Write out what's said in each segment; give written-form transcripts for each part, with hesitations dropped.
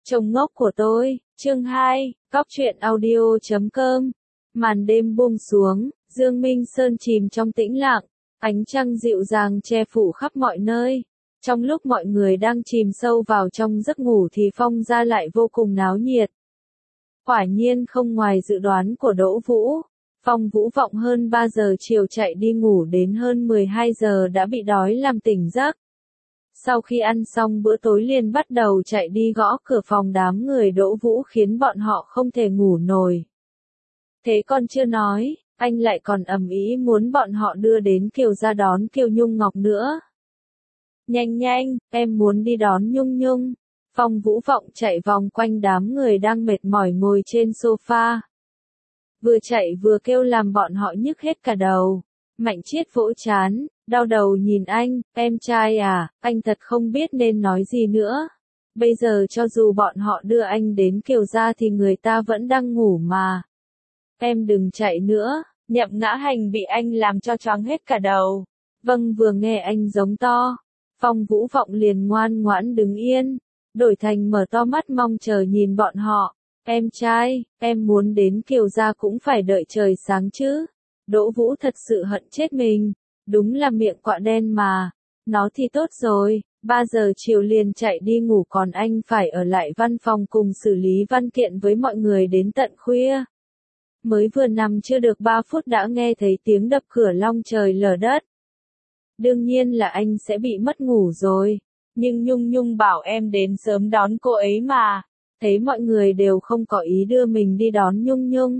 Chồng ngốc của tôi, chương 2, Cóc truyện audio.com. Màn đêm buông xuống, Dương Minh Sơn chìm trong tĩnh lặng, ánh trăng dịu dàng che phủ khắp mọi nơi. Trong lúc mọi người đang chìm sâu vào trong giấc ngủ thì Phong gia lại vô cùng náo nhiệt. Quả nhiên không ngoài dự đoán của Đỗ Vũ, Phong Vũ Vọng hơn 3 giờ chiều chạy đi ngủ đến hơn 12 giờ đã bị đói làm tỉnh giấc. Sau khi ăn xong bữa tối liền bắt đầu chạy đi gõ cửa phòng đám người Đỗ Vũ khiến bọn họ không thể ngủ nổi. Thế còn chưa nói, anh lại còn ầm ĩ muốn bọn họ đưa đến Kiều gia đón Kiều Nhung Ngọc nữa. Nhanh nhanh, em muốn đi đón Nhung Nhung. Phong Vũ Vọng chạy vòng quanh đám người đang mệt mỏi ngồi trên sofa. Vừa chạy vừa kêu làm bọn họ nhức hết cả đầu. Mạnh Chiết vỗ chán, đau đầu nhìn anh, em trai à, anh thật không biết nên nói gì nữa. Bây giờ cho dù bọn họ đưa anh đến Kiều gia thì người ta vẫn đang ngủ mà. Em đừng chạy nữa, Nhậm Ngã Hành bị anh làm cho choáng hết cả đầu. Vâng, vừa nghe anh giống to. Phong Vũ Vọng liền ngoan ngoãn đứng yên, đổi thành mở to mắt mong chờ nhìn bọn họ. Em trai, em muốn đến Kiều gia cũng phải đợi trời sáng chứ. Đỗ Vũ thật sự hận chết mình, đúng là miệng quạ đen mà. Nó thì tốt rồi, 3 giờ chiều liền chạy đi ngủ còn anh phải ở lại văn phòng cùng xử lý văn kiện với mọi người đến tận khuya. Mới vừa nằm chưa được 3 phút đã nghe thấy tiếng đập cửa long trời lở đất. Đương nhiên là anh sẽ bị mất ngủ rồi, nhưng Nhung Nhung bảo em đến sớm đón cô ấy mà. Thấy mọi người đều không có ý đưa mình đi đón Nhung Nhung.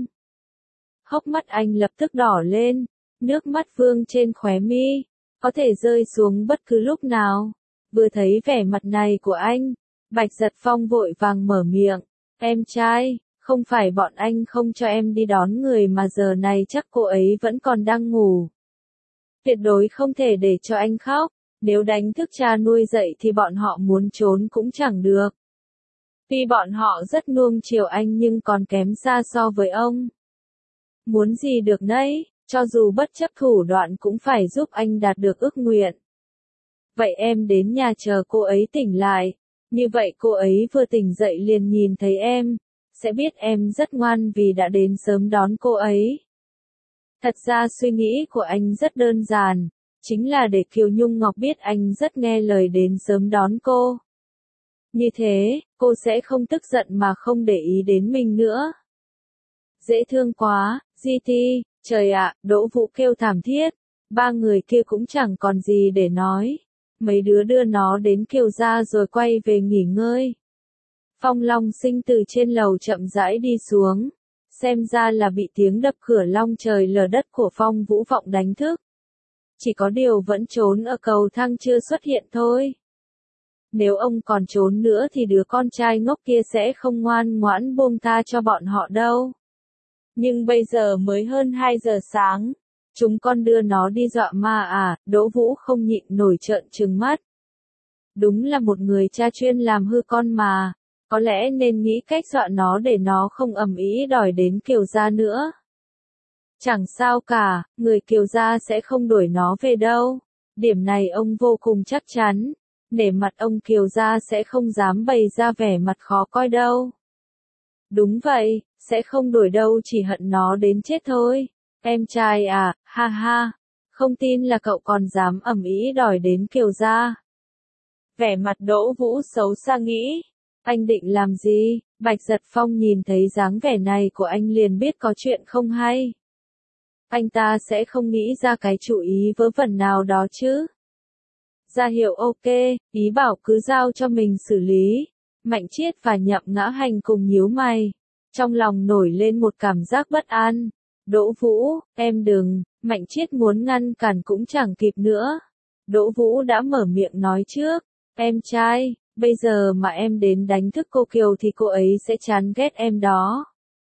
Hốc mắt anh lập tức đỏ lên, nước mắt vương trên khóe mi, có thể rơi xuống bất cứ lúc nào. Vừa thấy vẻ mặt này của anh, Bạch Giật Phong vội vàng mở miệng, em trai, không phải bọn anh không cho em đi đón người mà giờ này chắc cô ấy vẫn còn đang ngủ. Tuyệt đối không thể để cho anh khóc, nếu đánh thức cha nuôi dậy thì bọn họ muốn trốn cũng chẳng được. Tuy bọn họ rất nuông chiều anh nhưng còn kém xa so với ông. Muốn gì được nấy, cho dù bất chấp thủ đoạn cũng phải giúp anh đạt được ước nguyện. Vậy em đến nhà chờ cô ấy tỉnh lại, như vậy cô ấy vừa tỉnh dậy liền nhìn thấy em, sẽ biết em rất ngoan vì đã đến sớm đón cô ấy. Thật ra suy nghĩ của anh rất đơn giản, chính là để Kiều Nhung Ngọc biết anh rất nghe lời đến sớm đón cô. Như thế, cô sẽ không tức giận mà không để ý đến mình nữa. Dễ thương quá, GT, trời ạ, Đỗ Vũ kêu thảm thiết, 3 người kia cũng chẳng còn gì để nói. Mấy đứa đưa nó đến Kiều gia rồi quay về nghỉ ngơi. Phong Long Sinh từ trên lầu chậm rãi đi xuống, xem ra là bị tiếng đập cửa long trời lở đất của Phong Vũ Vọng đánh thức. Chỉ có điều vẫn trốn ở cầu thang chưa xuất hiện thôi. Nếu ông còn trốn nữa thì đứa con trai ngốc kia sẽ không ngoan ngoãn buông tha cho bọn họ đâu. Nhưng bây giờ mới hơn 2 giờ sáng, chúng con đưa nó đi dọa ma à, Đỗ Vũ không nhịn nổi trợn trừng mắt. Đúng là một người cha chuyên làm hư con mà, có lẽ nên nghĩ cách dọa nó để nó không ầm ĩ đòi đến Kiều gia nữa. Chẳng sao cả, người Kiều gia sẽ không đuổi nó về đâu, điểm này ông vô cùng chắc chắn. Nể mặt ông Kiều gia sẽ không dám bày ra vẻ mặt khó coi đâu. Đúng vậy, sẽ không đuổi đâu, chỉ hận nó đến chết thôi. Em trai à, ha ha, không tin là cậu còn dám ầm ĩ đòi đến Kiều gia. Vẻ mặt Đỗ Vũ xấu xa nghĩ, anh định làm gì? Bạch Giật Phong nhìn thấy dáng vẻ này của anh liền biết có chuyện không hay. Anh ta sẽ không nghĩ ra cái chủ ý vớ vẩn nào đó chứ. Ra hiệu ok, ý bảo cứ giao cho mình xử lý. Mạnh Chiết và Nhậm Ngã Hành cùng nhíu mày, trong lòng nổi lên một cảm giác bất an. Đỗ Vũ, em đừng, Mạnh Chiết muốn ngăn cản cũng chẳng kịp nữa. Đỗ Vũ đã mở miệng nói trước, em trai, bây giờ mà em đến đánh thức cô Kiều thì cô ấy sẽ chán ghét em đó.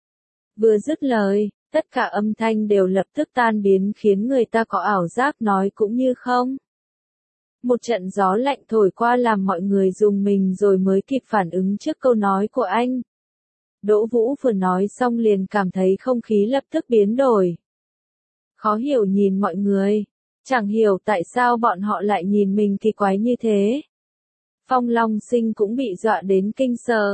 Vừa dứt lời, tất cả âm thanh đều lập tức tan biến khiến người ta có ảo giác nói cũng như không. Một trận gió lạnh thổi qua làm mọi người rùng mình rồi mới kịp phản ứng trước câu nói của anh. Đỗ Vũ vừa nói xong liền cảm thấy không khí lập tức biến đổi. Khó hiểu nhìn mọi người, chẳng hiểu tại sao bọn họ lại nhìn mình kỳ quái như thế. Phong Long Sinh cũng bị dọa đến kinh sợ,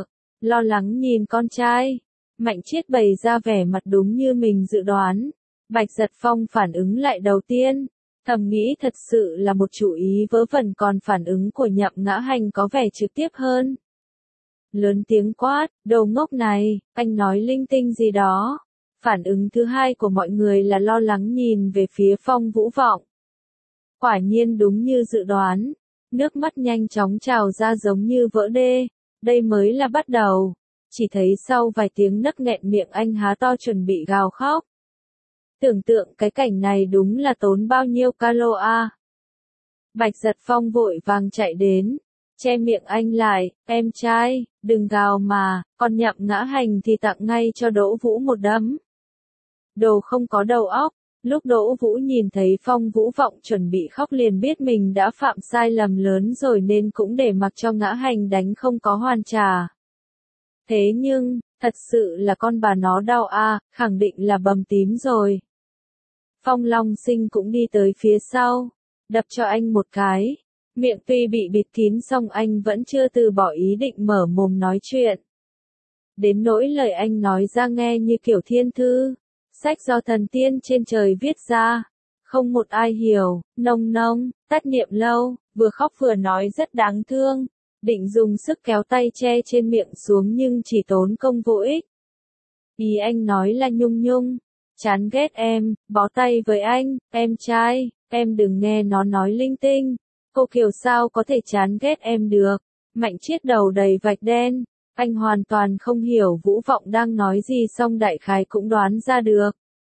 lo lắng nhìn con trai. Mạnh Chiết bày ra vẻ mặt đúng như mình dự đoán. Bạch Giật Phong phản ứng lại đầu tiên. Thầm nghĩ thật sự là một chủ ý vớ vẩn, còn phản ứng của Nhậm Ngã Hành có vẻ trực tiếp hơn. Lớn tiếng quát, đồ ngốc này, anh nói linh tinh gì đó. Phản ứng thứ hai của mọi người là lo lắng nhìn về phía Phong Vũ Vọng. Quả nhiên đúng như dự đoán, nước mắt nhanh chóng trào ra giống như vỡ đê. Đây mới là bắt đầu. Chỉ thấy sau vài tiếng nấc nghẹn miệng anh há to chuẩn bị gào khóc. Tưởng tượng cái cảnh này đúng là tốn bao nhiêu calo a. Bạch Giật Phong vội vàng chạy đến, che miệng anh lại, em trai, đừng gào mà, còn Nhậm Ngã Hành thì tặng ngay cho Đỗ Vũ một đấm. Đồ không có đầu óc. Lúc Đỗ Vũ nhìn thấy Phong Vũ Vọng chuẩn bị khóc liền biết mình đã phạm sai lầm lớn rồi nên cũng để mặc cho Ngã Hành đánh không có hoàn trả. Thế nhưng, thật sự là con bà nó đau a, khẳng định là bầm tím rồi. Phong Long Sinh cũng đi tới phía sau, đập cho anh một cái. Miệng tuy bị bịt kín song anh vẫn chưa từ bỏ ý định mở mồm nói chuyện. Đến nỗi lời anh nói ra nghe như kiểu thiên thư, sách do thần tiên trên trời viết ra. Không một ai hiểu, nông nông, tát niệm lâu, vừa khóc vừa nói rất đáng thương. Định dùng sức kéo tay che trên miệng xuống nhưng chỉ tốn công vô ích. Ý anh nói là Nhung Nhung, chán ghét em, bó tay với anh, em trai, em đừng nghe nó nói linh tinh. Cô Kiều sao có thể chán ghét em được. Mạnh Chiết đầu đầy vạch đen, anh hoàn toàn không hiểu Vũ Vọng đang nói gì song đại khái cũng đoán ra được.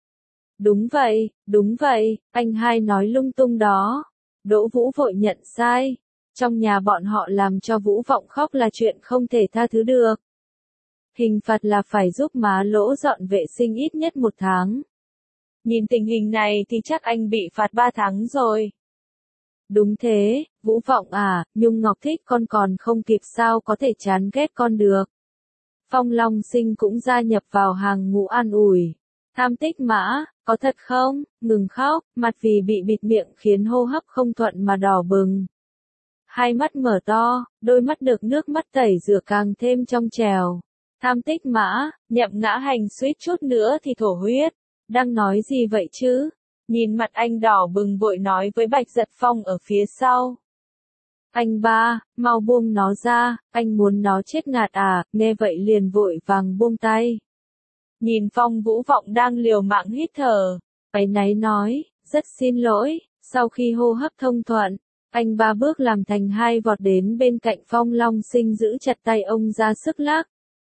Đúng vậy, anh hai nói lung tung đó. Đỗ Vũ vội nhận sai. Trong nhà bọn họ làm cho Vũ Vọng khóc là chuyện không thể tha thứ được. Hình phạt là phải giúp má Lỗ dọn vệ sinh ít nhất 1 tháng. Nhìn tình hình này thì chắc anh bị phạt 3 tháng rồi. Đúng thế, Vũ Vọng à, Nhung Ngọc thích con còn không kịp sao có thể chán ghét con được. Phong Long Sinh cũng gia nhập vào hàng ngũ an ủi. Tham Tích Mã, có thật không? Ngừng khóc, mặt vì bị bịt miệng khiến hô hấp không thuận mà đỏ bừng. Hai mắt mở to, đôi mắt được nước mắt tẩy rửa càng thêm trong trèo. Tham Tích Mã, Nhậm Ngã Hành suýt chút nữa thì thổ huyết. Đang nói gì vậy chứ? Nhìn mặt anh đỏ bừng vội nói với Bạch Giật Phong ở phía sau. Anh ba, mau buông nó ra, anh muốn nó chết ngạt à, nghe vậy liền vội vàng buông tay. Nhìn Phong Vũ Vọng đang liều mạng hít thở, áy náy nói, rất xin lỗi. Sau khi hô hấp thông thuận, anh ba bước làm thành 2 vọt đến bên cạnh Phong Long Sinh giữ chặt tay ông ra sức lắc.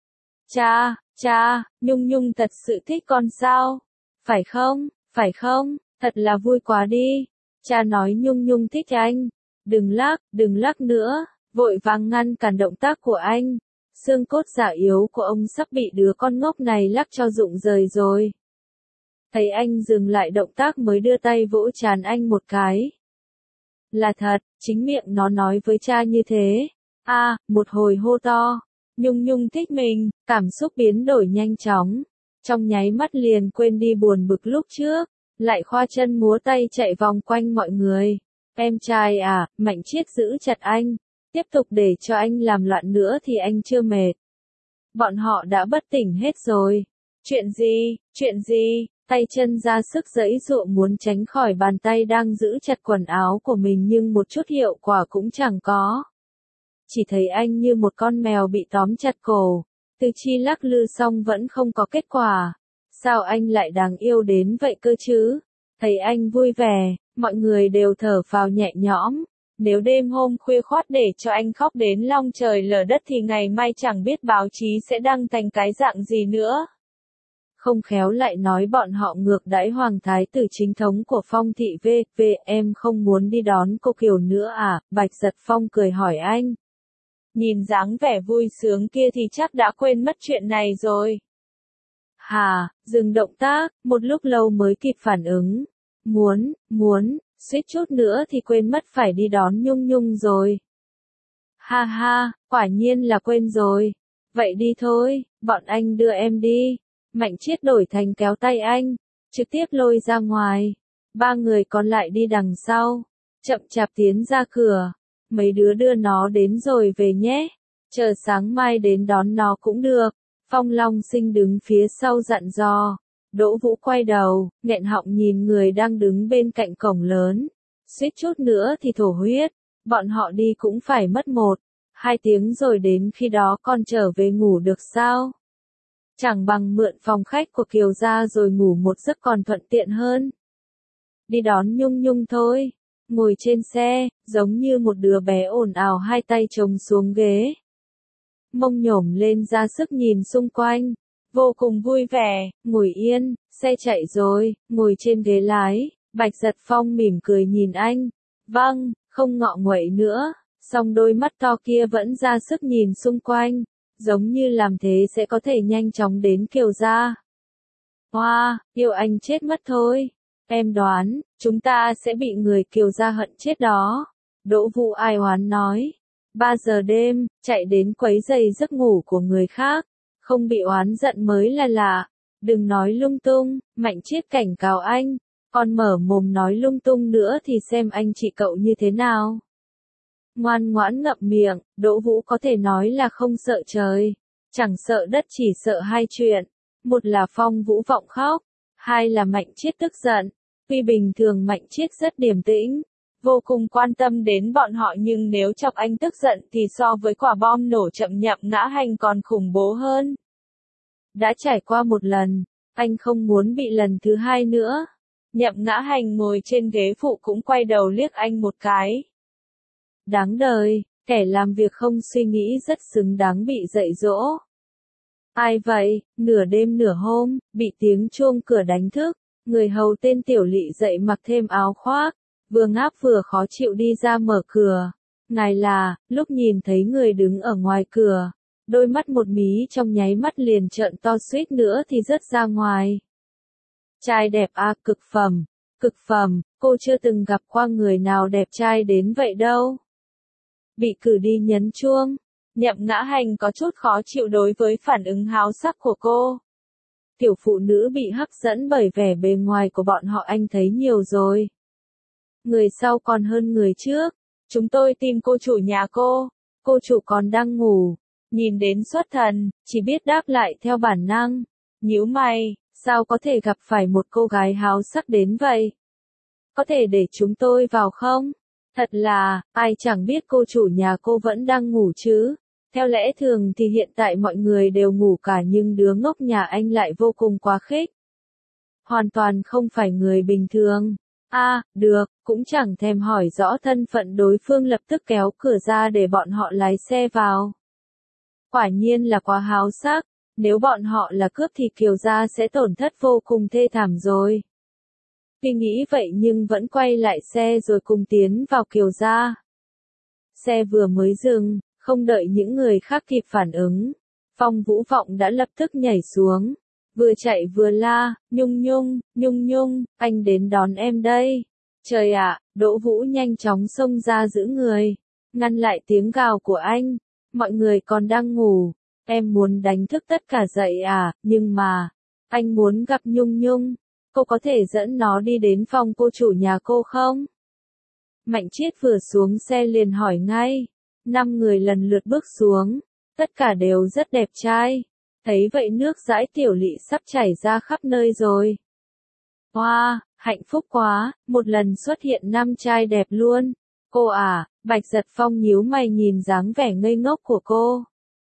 Cha, Nhung Nhung thật sự thích con sao? Phải không, thật là vui quá đi. Cha nói Nhung Nhung thích anh. Đừng lắc nữa, vội vàng ngăn cản động tác của anh. Xương cốt già yếu của ông sắp bị đứa con ngốc này lắc cho rụng rời rồi. Thấy anh dừng lại động tác mới đưa tay vỗ trán anh một cái. Là thật, chính miệng nó nói với cha như thế. Một hồi hô to. Nhung Nhung thích mình, cảm xúc biến đổi nhanh chóng. Trong nháy mắt liền quên đi buồn bực lúc trước, lại khoa chân múa tay chạy vòng quanh mọi người. Em trai à, Mạnh Chiết giữ chặt anh. Tiếp tục để cho anh làm loạn nữa thì anh chưa mệt. Bọn họ đã bất tỉnh hết rồi. Chuyện gì? Tay chân ra sức giãy giụa muốn tránh khỏi bàn tay đang giữ chặt quần áo của mình nhưng một chút hiệu quả cũng chẳng có. Chỉ thấy anh như một con mèo bị tóm chặt cổ. Từ chi lắc lư xong vẫn không có kết quả. Sao anh lại đáng yêu đến vậy cơ chứ? Thấy anh vui vẻ, mọi người đều thở phào nhẹ nhõm. Nếu đêm hôm khuya khoắt để cho anh khóc đến long trời lở đất thì ngày mai chẳng biết báo chí sẽ đăng thành cái dạng gì nữa. Không khéo lại nói bọn họ ngược đãi hoàng thái tử chính thống của Phong thị em không muốn đi đón cô Kiều nữa à? Bạch Giật Phong cười hỏi anh. Nhìn dáng vẻ vui sướng kia thì chắc đã quên mất chuyện này rồi. Dừng động tác, một lúc lâu mới kịp phản ứng. Muốn, suýt chút nữa thì quên mất phải đi đón Nhung Nhung rồi. Quả nhiên là quên rồi. Vậy đi thôi, bọn anh đưa em đi. Mạnh Chiết đổi thành kéo tay anh, trực tiếp lôi ra ngoài. 3 người còn lại đi đằng sau, chậm chạp tiến ra cửa. Mấy đứa đưa nó đến rồi về nhé. Chờ sáng mai đến đón nó cũng được. Phong Long Sinh đứng phía sau dặn dò. Đỗ Vũ quay đầu, nghẹn họng nhìn người đang đứng bên cạnh cổng lớn. Suýt chút nữa thì thổ huyết. Bọn họ đi cũng phải mất 1-2 tiếng rồi, đến khi đó con trở về ngủ được sao? Chẳng bằng mượn phòng khách của Kiều gia rồi ngủ một giấc còn thuận tiện hơn. Đi đón Nhung Nhung thôi. Ngồi trên xe, giống như một đứa bé ồn ào, hai tay chồng xuống ghế. Mông nhổm lên ra sức nhìn xung quanh. Vô cùng vui vẻ, ngồi yên, xe chạy rồi, ngồi trên ghế lái. Bạch Giật Phong mỉm cười nhìn anh. Vâng, không ngọ nguậy nữa. Song đôi mắt to kia vẫn ra sức nhìn xung quanh. Giống như làm thế sẽ có thể nhanh chóng đến Kiều gia. Hoa, yêu anh chết mất thôi. Em đoán, chúng ta sẽ bị người Kiều gia hận chết đó. Đỗ Vũ ai oán nói. 3 giờ đêm, chạy đến quấy rầy giấc ngủ của người khác. Không bị oán giận mới là lạ. Đừng nói lung tung, Mạnh Chiết cảnh cáo anh. Còn mở mồm nói lung tung nữa thì xem anh chị cậu như thế nào. Ngoan ngoãn ngậm miệng, Đỗ Vũ có thể nói là không sợ trời. Chẳng sợ đất, chỉ sợ 2 chuyện. Một là Phong Vũ vọng khóc. 2 là Mạnh Chiết tức giận. Tuy bình thường Mạnh Chiết rất điềm tĩnh, vô cùng quan tâm đến bọn họ, nhưng nếu chọc anh tức giận thì so với quả bom nổ chậm Nhậm Ngã Hành còn khủng bố hơn. Đã trải qua một lần, anh không muốn bị lần thứ 2 nữa. Nhậm Ngã Hành ngồi trên ghế phụ cũng quay đầu liếc anh một cái. Đáng đời, kẻ làm việc không suy nghĩ rất xứng đáng bị dạy dỗ. Ai vậy? Nửa đêm nửa hôm, bị tiếng chuông cửa đánh thức. Người hầu tên Tiểu Lị dậy mặc thêm áo khoác, vừa ngáp vừa khó chịu đi ra mở cửa. Ngài là, lúc nhìn thấy người đứng ở ngoài cửa, đôi mắt một mí trong nháy mắt liền trợn to, suýt nữa thì rớt ra ngoài. Trai đẹp à, cực phẩm, cô chưa từng gặp qua người nào đẹp trai đến vậy đâu. Bị cử đi nhấn chuông, Nhậm Ngã Hành có chút khó chịu đối với phản ứng háo sắc của cô. Tiểu phụ nữ bị hấp dẫn bởi vẻ bề ngoài của bọn họ anh thấy nhiều rồi. Người sau còn hơn người trước. Chúng tôi tìm cô chủ nhà cô chủ còn đang ngủ. Nhìn đến xuất thần, chỉ biết đáp lại theo bản năng. Nhíu mày, sao có thể gặp phải một cô gái háo sắc đến vậy? Có thể để chúng tôi vào không? Thật là, ai chẳng biết cô chủ nhà cô vẫn đang ngủ chứ. Theo lẽ thường thì hiện tại mọi người đều ngủ cả, nhưng đứa ngốc nhà anh lại vô cùng quá khích. Hoàn toàn không phải người bình thường. Được, cũng chẳng thèm hỏi rõ thân phận đối phương, lập tức kéo cửa ra để bọn họ lái xe vào. Quả nhiên là quá háo sắc, nếu bọn họ là cướp thì Kiều gia sẽ tổn thất vô cùng thê thảm rồi. Tuy nghĩ vậy nhưng vẫn quay lại xe rồi cùng tiến vào Kiều gia. Xe vừa mới dừng, không đợi những người khác kịp phản ứng, Phong Vũ Vọng đã lập tức nhảy xuống, vừa chạy vừa la, Nhung Nhung, anh đến đón em đây. Trời ạ, Đỗ Vũ nhanh chóng xông ra giữ người, ngăn lại tiếng gào của anh. Mọi người còn đang ngủ, em muốn đánh thức tất cả dậy à, nhưng mà, anh muốn gặp Nhung Nhung, cô có thể dẫn nó đi đến phòng cô chủ nhà cô không? Mạnh Chiết vừa xuống xe liền hỏi ngay. 5 người lần lượt bước xuống, tất cả đều rất đẹp trai. Thấy vậy nước dãi Tiểu Lị sắp chảy ra khắp nơi rồi. Wow, hạnh phúc quá, một lần xuất hiện 5 trai đẹp luôn. Cô à, Bạch Giật Phong nhíu mày nhìn dáng vẻ ngây ngốc của cô.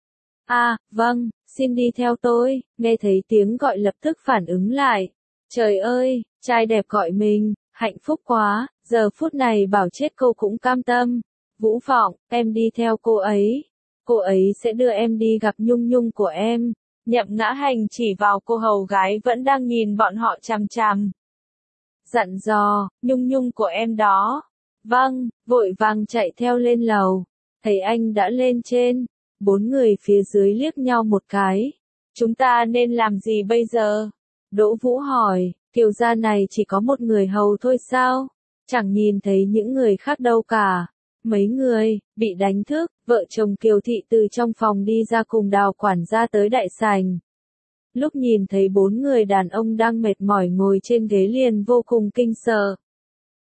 Vâng, xin đi theo tôi, nghe thấy tiếng gọi lập tức phản ứng lại. Trời ơi, trai đẹp gọi mình, hạnh phúc quá, giờ phút này bảo chết cô cũng cam tâm. Vũ Vọng, em đi theo cô ấy sẽ đưa em đi gặp Nhung Nhung của em. Nhậm Ngã Hành chỉ vào cô hầu gái vẫn đang nhìn bọn họ chằm chằm. Dặn dò, Nhung Nhung của em đó. Vâng, vội vàng chạy theo lên lầu. Thấy anh đã lên trên, 4 người phía dưới liếc nhau một cái. Chúng ta nên làm gì bây giờ? Đỗ Vũ hỏi, Kiều gia này chỉ có một người hầu thôi sao? Chẳng nhìn thấy những người khác đâu cả. Mấy người, bị đánh thức, vợ chồng Kiều Thị từ trong phòng đi ra cùng Đào quản gia tới đại sảnh. Lúc nhìn thấy 4 người đàn ông đang mệt mỏi ngồi trên ghế liền vô cùng kinh sợ.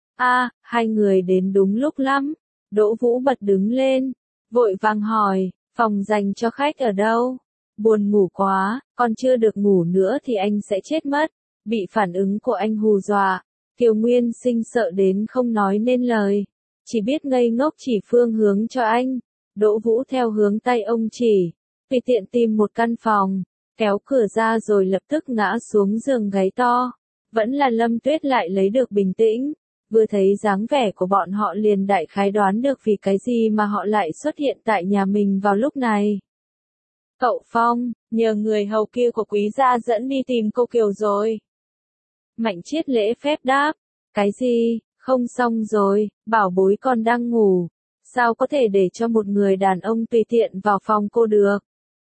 2 người đến đúng lúc lắm. Đỗ Vũ bật đứng lên, vội vàng hỏi, Phòng dành cho khách ở đâu? Buồn ngủ quá, con chưa được ngủ nữa thì anh sẽ chết mất. Bị phản ứng của anh hù dọa, Kiều Nguyên Sinh sợ đến không nói nên lời. Chỉ biết ngây ngốc chỉ phương hướng cho anh. Đỗ Vũ theo hướng tay ông chỉ, tùy tiện tìm một căn phòng, kéo cửa ra rồi lập tức ngã xuống giường gáy to. Vẫn là Lâm Tuyết lại lấy được bình tĩnh. Vừa thấy dáng vẻ của bọn họ liền đại khái đoán được vì cái gì mà họ lại xuất hiện tại nhà mình vào lúc này. Cậu Phong, nhờ người hầu kia của quý gia dẫn đi tìm cô Kiều rồi. Mạnh Chiết lễ phép đáp. Cái gì, không xong rồi, bảo bối con đang ngủ. Sao có thể để cho một người đàn ông tùy tiện vào phòng cô được?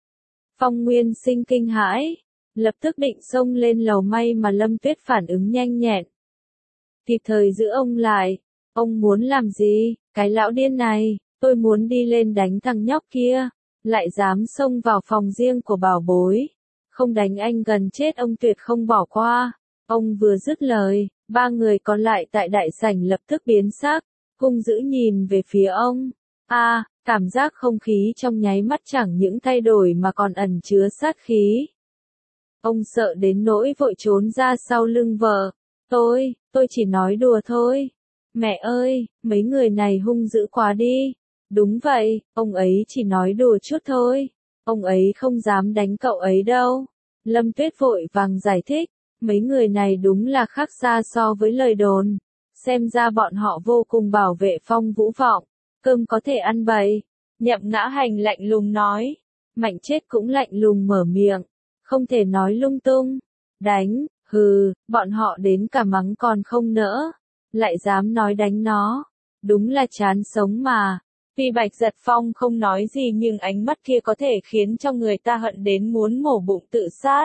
Phong Nguyên Sinh kinh hãi, lập tức định xông lên lầu, may mà Lâm Tuyết phản ứng nhanh nhẹn. Kịp thời giữ ông lại. Ông muốn làm gì, cái lão điên này, tôi muốn đi lên đánh thằng nhóc kia. Lại dám xông vào phòng riêng của bảo bối. Không đánh anh gần chết ông tuyệt không bỏ qua. Ông vừa dứt lời, ba người còn lại tại đại sảnh lập tức biến sắc, hung dữ nhìn về phía ông. Cảm giác không khí trong nháy mắt chẳng những thay đổi mà còn ẩn chứa sát khí. Ông sợ đến nỗi vội trốn ra sau lưng vợ. Tôi chỉ nói đùa thôi. Mẹ ơi, mấy người này hung dữ quá đi. Đúng vậy, ông ấy chỉ nói đùa chút thôi. Ông ấy không dám đánh cậu ấy đâu. Lâm Tuyết vội vàng giải thích. Mấy người này đúng là khác xa so với lời đồn. Xem ra bọn họ vô cùng bảo vệ Phong Vũ Vọng. Cơm có thể ăn bậy. Nhậm Ngã Hành lạnh lùng nói. Mạnh Chết cũng lạnh lùng mở miệng. Không thể nói lung tung. Đánh, hừ, bọn họ đến cả mắng còn không nỡ. Lại dám nói đánh nó. Đúng là chán sống mà. Tuy Bạch Giật Phong không nói gì nhưng ánh mắt kia có thể khiến cho người ta hận đến muốn mổ bụng tự sát.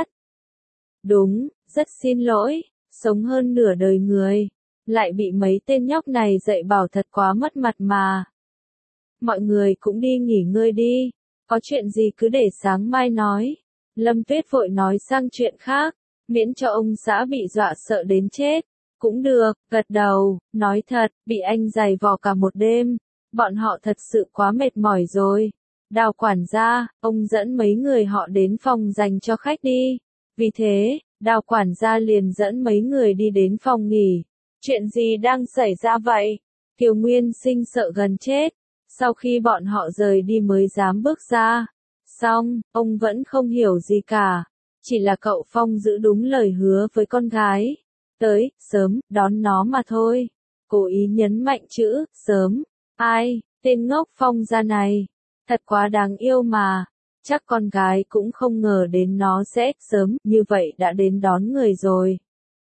Đúng, rất xin lỗi, sống hơn nửa đời người. Lại bị mấy tên nhóc này dạy bảo thật quá mất mặt mà. Mọi người cũng đi nghỉ ngơi đi. Có chuyện gì cứ để sáng mai nói. Lâm Tuyết vội nói sang chuyện khác. Miễn cho ông xã bị dọa sợ đến chết. Cũng được, gật đầu, nói thật, bị anh giày vò cả một đêm. Bọn họ thật sự quá mệt mỏi rồi. Đào quản gia, ông dẫn mấy người họ đến phòng dành cho khách đi. Vì thế, Đào quản gia liền dẫn mấy người đi đến phòng nghỉ. Chuyện gì đang xảy ra vậy? Kiều Nguyên Sinh sợ gần chết. Sau khi bọn họ rời đi mới dám bước ra. Xong, ông vẫn không hiểu gì cả. Chỉ là cậu Phong giữ đúng lời hứa với con gái. Tới, sớm, đón nó mà thôi. Cố ý nhấn mạnh chữ, sớm. Ai, tên ngốc Phong gia này. Thật quá đáng yêu mà. Chắc con gái cũng không ngờ đến nó sẽ sớm như vậy đã đến đón người rồi.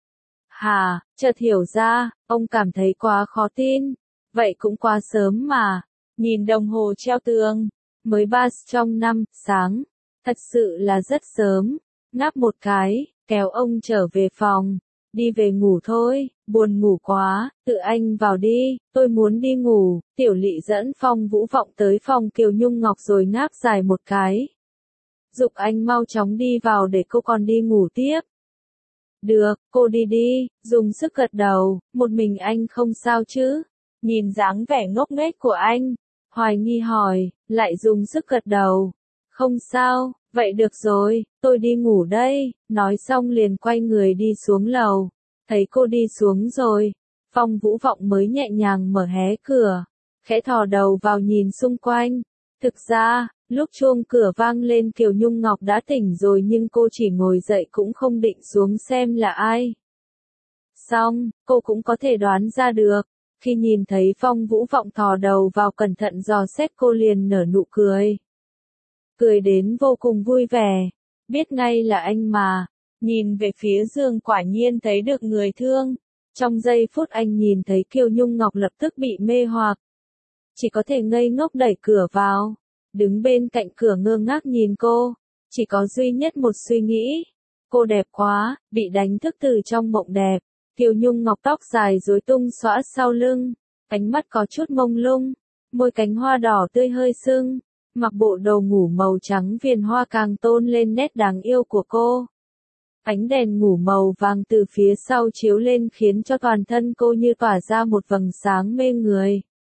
Chợt hiểu ra, ông cảm thấy quá khó tin. Vậy cũng quá sớm mà. Nhìn đồng hồ treo tường. Mới 3 trong 5 sáng. Thật sự là rất sớm. Ngáp một cái, kéo ông trở về phòng. Đi về ngủ thôi, buồn ngủ quá, tự anh vào đi, tôi muốn đi ngủ. Tiểu Lị dẫn Phong Vũ Vọng tới phòng Kiều Nhung Ngọc rồi ngáp dài một cái. Giục anh mau chóng đi vào để cô còn đi ngủ tiếp. Được, cô đi đi, dùng sức gật đầu, một mình anh không sao chứ. Nhìn dáng vẻ ngốc nghếch của anh, hoài nghi hỏi, lại dùng sức gật đầu. Không sao, vậy được rồi, tôi đi ngủ đây, nói xong liền quay người đi xuống lầu. Thấy cô đi xuống rồi, Phong Vũ Vọng mới nhẹ nhàng mở hé cửa, khẽ thò đầu vào nhìn xung quanh. Thực ra, lúc chuông cửa vang lên Kiều Nhung Ngọc đã tỉnh rồi nhưng cô chỉ ngồi dậy cũng không định xuống xem là ai. Xong, cô cũng có thể đoán ra được. Khi nhìn thấy Phong Vũ Vọng thò đầu vào cẩn thận dò xét cô liền nở nụ cười. Cười đến vô cùng vui vẻ. Biết ngay là anh mà. Nhìn về phía giường quả nhiên thấy được người thương. Trong giây phút anh nhìn thấy Kiều Nhung Ngọc lập tức bị mê hoặc. Chỉ có thể ngây ngốc đẩy cửa vào. Đứng bên cạnh cửa ngơ ngác nhìn cô. Chỉ có duy nhất một suy nghĩ. Cô đẹp quá, bị đánh thức từ trong mộng đẹp. Kiều Nhung Ngọc tóc dài rối tung xõa sau lưng. Ánh mắt có chút mông lung. Môi cánh hoa đỏ tươi hơi sưng. Mặc bộ đồ ngủ màu trắng viền hoa càng tôn lên nét đáng yêu của cô. Ánh đèn ngủ màu vàng từ phía sau chiếu lên khiến cho toàn thân cô như tỏa ra một vầng sáng mê người.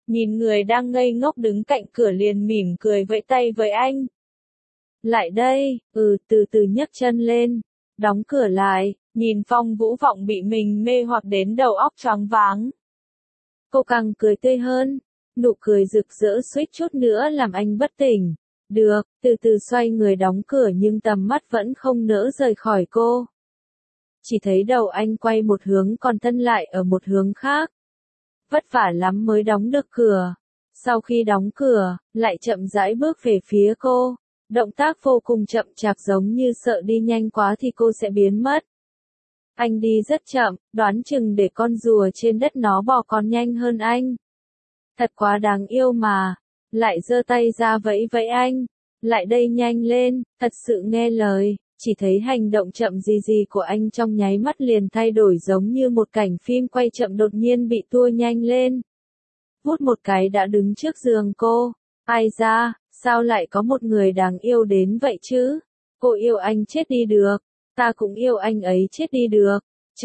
nhìn người đang ngây ngốc đứng cạnh cửa liền mỉm cười vẫy tay với anh. Lại đây, từ từ nhấc chân lên, đóng cửa lại, nhìn Phong Vũ Vọng bị mình mê hoặc đến đầu óc choáng váng. Cô càng cười tươi hơn, nụ cười rực rỡ suýt chút nữa làm anh bất tỉnh. Được, từ từ xoay người đóng cửa nhưng tầm mắt vẫn không nỡ rời khỏi cô. Chỉ thấy đầu anh quay một hướng còn thân lại ở một hướng khác. Vất vả lắm mới đóng được cửa. Sau khi đóng cửa, lại chậm rãi bước về phía cô. Động tác vô cùng chậm chạp giống như sợ đi nhanh quá thì cô sẽ biến mất. Anh đi rất chậm, đoán chừng để con rùa trên đất nó bò còn nhanh hơn anh. Thật quá đáng yêu mà. Lại giơ tay ra vẫy vẫy anh. Lại đây nhanh lên, thật sự nghe lời. Chỉ thấy hành động chậm gì của anh trong nháy mắt liền thay đổi giống như một cảnh phim quay chậm đột nhiên bị tua nhanh lên. Vút một cái đã đứng trước giường cô. Ai da, sao lại có một người đáng yêu đến vậy chứ? Cô yêu anh chết đi được. Ta cũng yêu anh ấy chết đi được.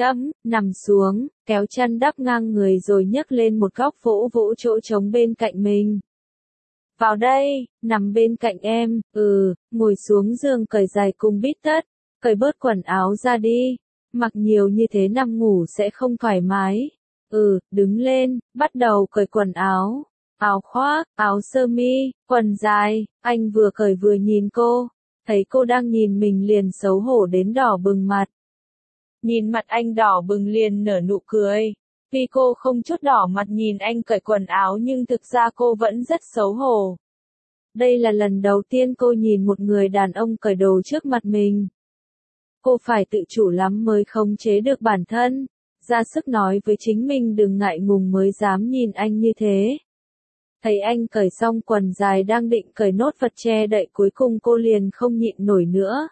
Nằm xuống, kéo chăn đắp ngang người rồi nhấc lên một góc vỗ vỗ chỗ trống bên cạnh mình. Vào đây, nằm bên cạnh em, ngồi xuống giường cởi giày cùng bít tất, cởi bớt quần áo ra đi, mặc nhiều như thế nằm ngủ sẽ không thoải mái. Đứng lên, bắt đầu cởi quần áo, áo khoác, áo sơ mi, quần dài, anh vừa cởi vừa nhìn cô, thấy cô đang nhìn mình liền xấu hổ đến đỏ bừng mặt. Nhìn mặt anh đỏ bừng liền nở nụ cười. Vì cô không chút đỏ mặt nhìn anh cởi quần áo nhưng thực ra cô vẫn rất xấu hổ. Đây là lần đầu tiên cô nhìn một người đàn ông cởi đồ trước mặt mình. Cô phải tự chủ lắm mới khống chế được bản thân, ra sức nói với chính mình đừng ngại ngùng mới dám nhìn anh như thế. Thấy anh cởi xong quần dài đang định cởi nốt vật che đậy cuối cùng cô liền không nhịn nổi nữa.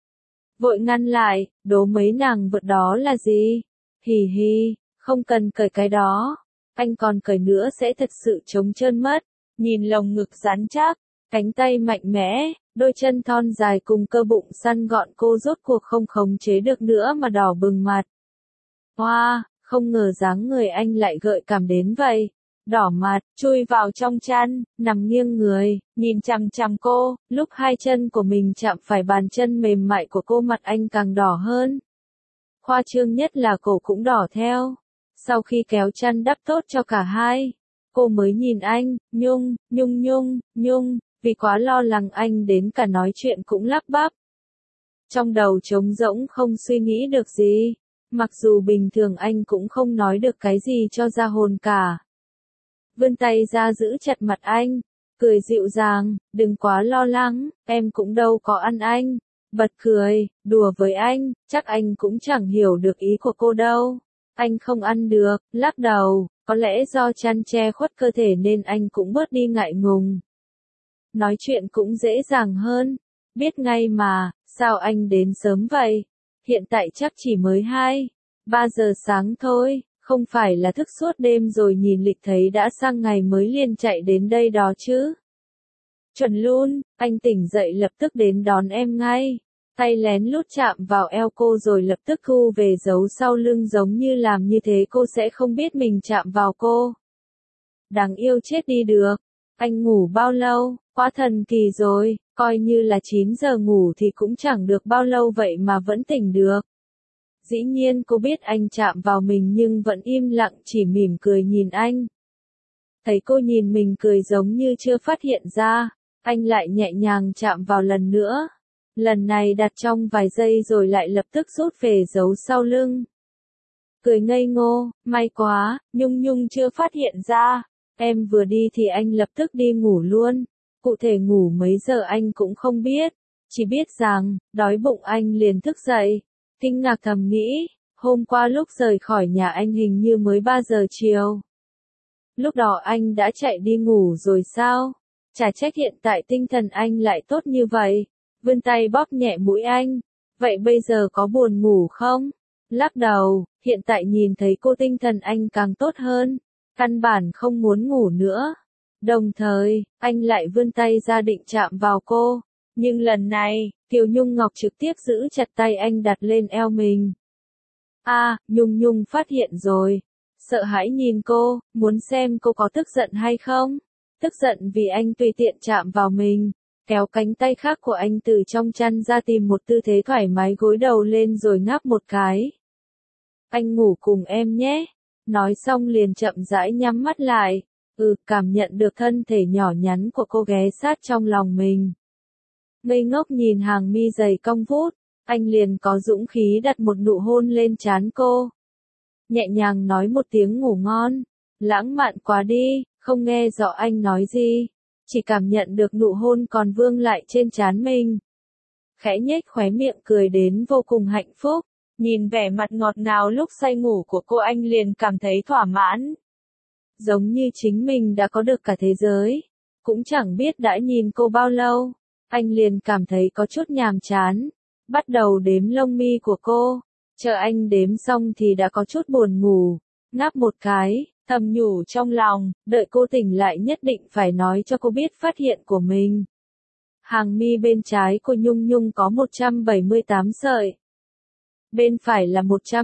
Vội ngăn lại, đố mấy nàng vượt đó là gì? Hì hì. Không cần cởi cái đó, anh còn cởi nữa sẽ thật sự trống trơn mất. Nhìn lồng ngực rắn chắc, cánh tay mạnh mẽ, đôi chân thon dài cùng cơ bụng săn gọn cô rốt cuộc không khống chế được nữa mà đỏ bừng mặt. Hoa, không ngờ dáng người anh lại gợi cảm đến vậy. Đỏ mặt, chui vào trong chăn, nằm nghiêng người, nhìn chằm chằm cô, lúc hai chân của mình chạm phải bàn chân mềm mại của cô mặt anh càng đỏ hơn. Khoa trương nhất là cổ cũng đỏ theo. Sau khi kéo chăn đắp tốt cho cả hai, cô mới nhìn anh, Nhung, vì quá lo lắng anh đến cả nói chuyện cũng lắp bắp. Trong đầu trống rỗng không suy nghĩ được gì, mặc dù bình thường anh cũng không nói được cái gì cho ra hồn cả. Vươn tay ra giữ chặt mặt anh, cười dịu dàng, đừng quá lo lắng, em cũng đâu có ăn anh. Bật cười, đùa với anh, chắc anh cũng chẳng hiểu được ý của cô đâu. Anh không ăn được, lắc đầu, có lẽ do chăn che khuất cơ thể nên anh cũng bớt đi ngại ngùng. Nói chuyện cũng dễ dàng hơn, biết ngay mà, sao anh đến sớm vậy? Hiện tại chắc chỉ mới 2-3 giờ sáng thôi, không phải là thức suốt đêm rồi nhìn lịch thấy đã sang ngày mới liền chạy đến đây đó chứ. Chuẩn luôn, anh tỉnh dậy lập tức đến đón em ngay. Tay lén lút chạm vào eo cô rồi lập tức thu về giấu sau lưng giống như làm như thế cô sẽ không biết mình chạm vào cô. Đáng yêu chết đi được. Anh ngủ bao lâu? Quá thần kỳ rồi, coi như là 9 giờ ngủ thì cũng chẳng được bao lâu vậy mà vẫn tỉnh được. Dĩ nhiên cô biết anh chạm vào mình nhưng vẫn im lặng chỉ mỉm cười nhìn anh. Thấy cô nhìn mình cười giống như chưa phát hiện ra, anh lại nhẹ nhàng chạm vào lần nữa. Lần này đặt trong vài giây rồi lại lập tức rút về giấu sau lưng. Cười ngây ngô, may quá, Nhung chưa phát hiện ra. Em vừa đi thì anh lập tức đi ngủ luôn. Cụ thể ngủ mấy giờ anh cũng không biết. Chỉ biết rằng, đói bụng anh liền thức dậy. Kinh ngạc thầm nghĩ, hôm qua lúc rời khỏi nhà anh hình như mới 3 giờ chiều. Lúc đó anh đã chạy đi ngủ rồi sao? Chả trách hiện tại tinh thần anh lại tốt như vậy. Vươn tay bóp nhẹ mũi anh. Vậy bây giờ có buồn ngủ không? Lắc đầu, hiện tại nhìn thấy cô tinh thần anh càng tốt hơn. Căn bản không muốn ngủ nữa. Đồng thời, anh lại vươn tay ra định chạm vào cô. Nhưng lần này, Kiều Nhung Ngọc trực tiếp giữ chặt tay anh đặt lên eo mình. Nhung phát hiện rồi. sợ hãi nhìn cô, muốn xem cô có tức giận hay không. Tức giận vì anh tùy tiện chạm vào mình, kéo cánh tay khác của anh từ trong chăn ra tìm một tư thế thoải mái gối đầu lên rồi ngáp một cái. Anh ngủ cùng em nhé. Nói xong liền chậm rãi nhắm mắt lại. Cảm nhận được thân thể nhỏ nhắn của cô ghé sát trong lòng mình. Ngây ngốc nhìn hàng mi dày cong vút, anh liền có dũng khí đặt một nụ hôn lên trán cô. Nhẹ nhàng nói một tiếng ngủ ngon, lãng mạn quá đi, không nghe rõ anh nói gì, chỉ cảm nhận được nụ hôn còn vương lại trên trán mình. Khẽ nhếch khóe miệng cười đến vô cùng hạnh phúc, nhìn vẻ mặt ngọt ngào lúc say ngủ của cô anh liền cảm thấy thỏa mãn. Giống như chính mình đã có được cả thế giới, cũng chẳng biết đã nhìn cô bao lâu, anh liền cảm thấy có chút nhàm chán, bắt đầu đếm lông mi của cô. Chờ anh đếm xong thì đã có chút buồn ngủ, ngáp một cái, thầm nhủ trong lòng, đợi cô tỉnh lại nhất định phải nói cho cô biết phát hiện của mình. Hàng mi bên trái của Nhung Nhung có 178 sợi, bên phải là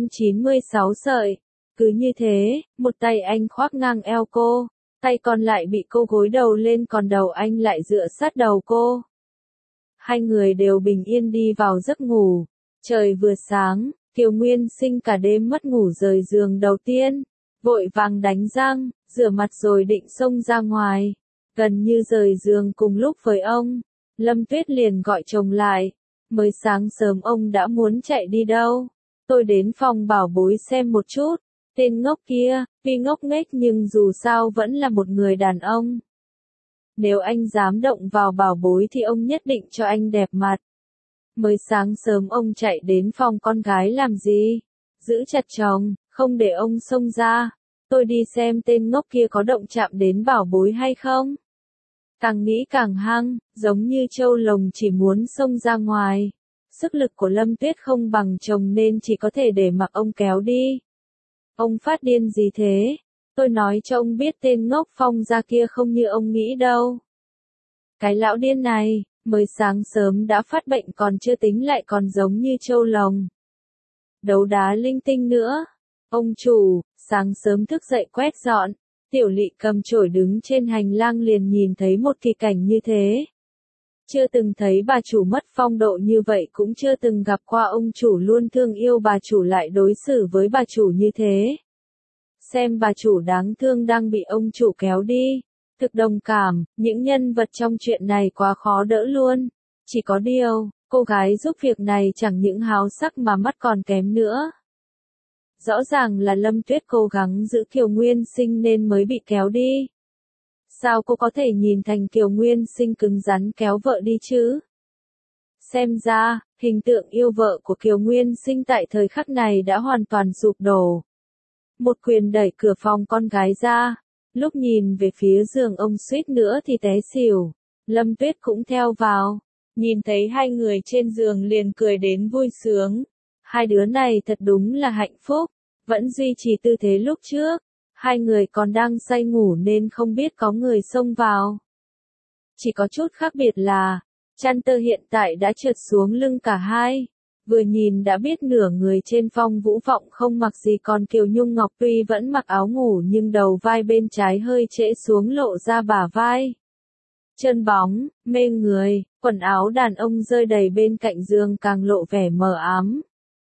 196 sợi. Cứ như thế, một tay anh khoác ngang eo cô, tay còn lại bị cô gối đầu lên còn đầu anh lại dựa sát đầu cô. Hai người đều bình yên đi vào giấc ngủ, trời vừa sáng. Kiều Nguyên Sinh cả đêm mất ngủ rời giường đầu tiên, vội vàng đánh răng, rửa mặt rồi định xông ra ngoài. Gần như rời giường cùng lúc với ông, Lâm Tuyết liền gọi chồng lại. Mới sáng sớm ông đã muốn chạy đi đâu? Tôi đến phòng bảo bối xem một chút. Tên ngốc kia, tuy ngốc nghếch nhưng dù sao vẫn là một người đàn ông. Nếu anh dám động vào bảo bối thì ông nhất định cho anh đẹp mặt. Mới sáng sớm ông chạy đến phòng con gái làm gì? Giữ chặt chồng, không để ông xông ra. Tôi đi xem tên ngốc kia có động chạm đến bảo bối hay không. Càng nghĩ càng hăng, giống như trâu lồng chỉ muốn xông ra ngoài. Sức lực của Lâm Tuyết không bằng chồng nên chỉ có thể để mặc ông kéo đi. Ông phát điên gì thế? Tôi nói cho ông biết tên ngốc Phong gia kia không như ông nghĩ đâu. Cái lão điên này, mới sáng sớm đã phát bệnh còn chưa tính lại còn giống như trâu lồng. Đấu đá linh tinh nữa. Ông chủ, sáng sớm thức dậy quét dọn, Tiểu Lị cầm chổi đứng trên hành lang liền nhìn thấy một kỳ cảnh như thế. Chưa từng thấy bà chủ mất phong độ như vậy, cũng chưa từng gặp qua ông chủ luôn thương yêu bà chủ lại đối xử với bà chủ như thế. Xem bà chủ đáng thương đang bị ông chủ kéo đi. Thực đồng cảm, những nhân vật trong chuyện này quá khó đỡ luôn. Chỉ có điều, cô gái giúp việc này chẳng những háo sắc mà mắt còn kém nữa. Rõ ràng là Lâm Tuyết cố gắng giữ Kiều Nguyên Sinh nên mới bị kéo đi. Sao cô có thể nhìn thành Kiều Nguyên Sinh cứng rắn kéo vợ đi chứ? Xem ra, hình tượng yêu vợ của Kiều Nguyên Sinh tại thời khắc này đã hoàn toàn sụp đổ. Một quyền đẩy cửa phòng con gái ra. Lúc nhìn về phía giường ông suýt nữa thì té xỉu. Lâm Tuyết cũng theo vào. Nhìn thấy hai người trên giường liền cười đến vui sướng. Hai đứa này thật đúng là hạnh phúc. Vẫn duy trì tư thế lúc trước. Hai người còn đang say ngủ nên không biết có người xông vào. Chỉ có chút khác biệt là, chăn tơ hiện tại đã trượt xuống lưng cả hai. Vừa nhìn đã biết nửa người trên Phong Vũ Vọng không mặc gì, còn Kiều Nhung Ngọc tuy vẫn mặc áo ngủ nhưng đầu vai bên trái hơi trễ xuống lộ ra bả vai. Trơn bóng, mê người, quần áo đàn ông rơi đầy bên cạnh giường càng lộ vẻ mờ ám.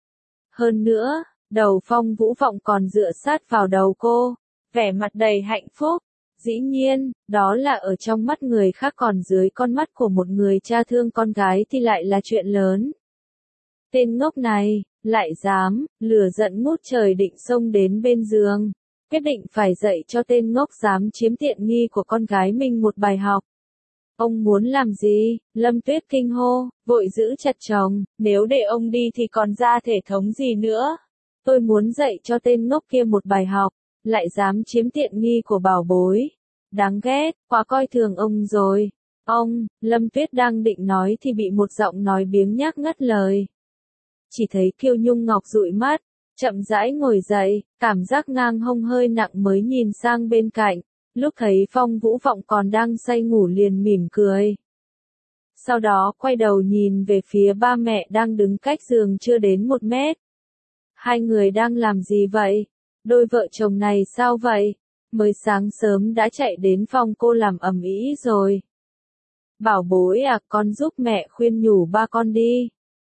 Hơn nữa, đầu Phong Vũ Vọng còn dựa sát vào đầu cô, vẻ mặt đầy hạnh phúc. Dĩ nhiên, đó là ở trong mắt người khác, còn dưới con mắt của một người cha thương con gái thì lại là chuyện lớn. Tên ngốc này, lại dám, lửa giận ngút trời định xông đến bên giường. Quyết định phải dạy cho tên ngốc dám chiếm tiện nghi của con gái mình một bài học. Ông muốn làm gì? Lâm Tuyết kinh hô, vội giữ chặt chồng, nếu để ông đi thì còn ra thể thống gì nữa. Tôi muốn dạy cho tên ngốc kia một bài học, lại dám chiếm tiện nghi của bảo bối. Đáng ghét, quá coi thường ông rồi. Ông, Lâm Tuyết đang định nói thì bị một giọng nói biếng nhác ngắt lời. Chỉ thấy Kiều Nhung Ngọc dụi mắt, chậm rãi ngồi dậy, cảm giác ngang hông hơi nặng mới nhìn sang bên cạnh, lúc thấy Phong Vũ Vọng còn đang say ngủ liền mỉm cười. Sau đó quay đầu nhìn về phía ba mẹ đang đứng cách giường chưa đến 1 mét. Hai người đang làm gì vậy? đôi vợ chồng này sao vậy? Mới sáng sớm đã chạy đến phòng cô làm ầm ĩ rồi. Bảo bối à, con giúp mẹ khuyên nhủ ba con đi.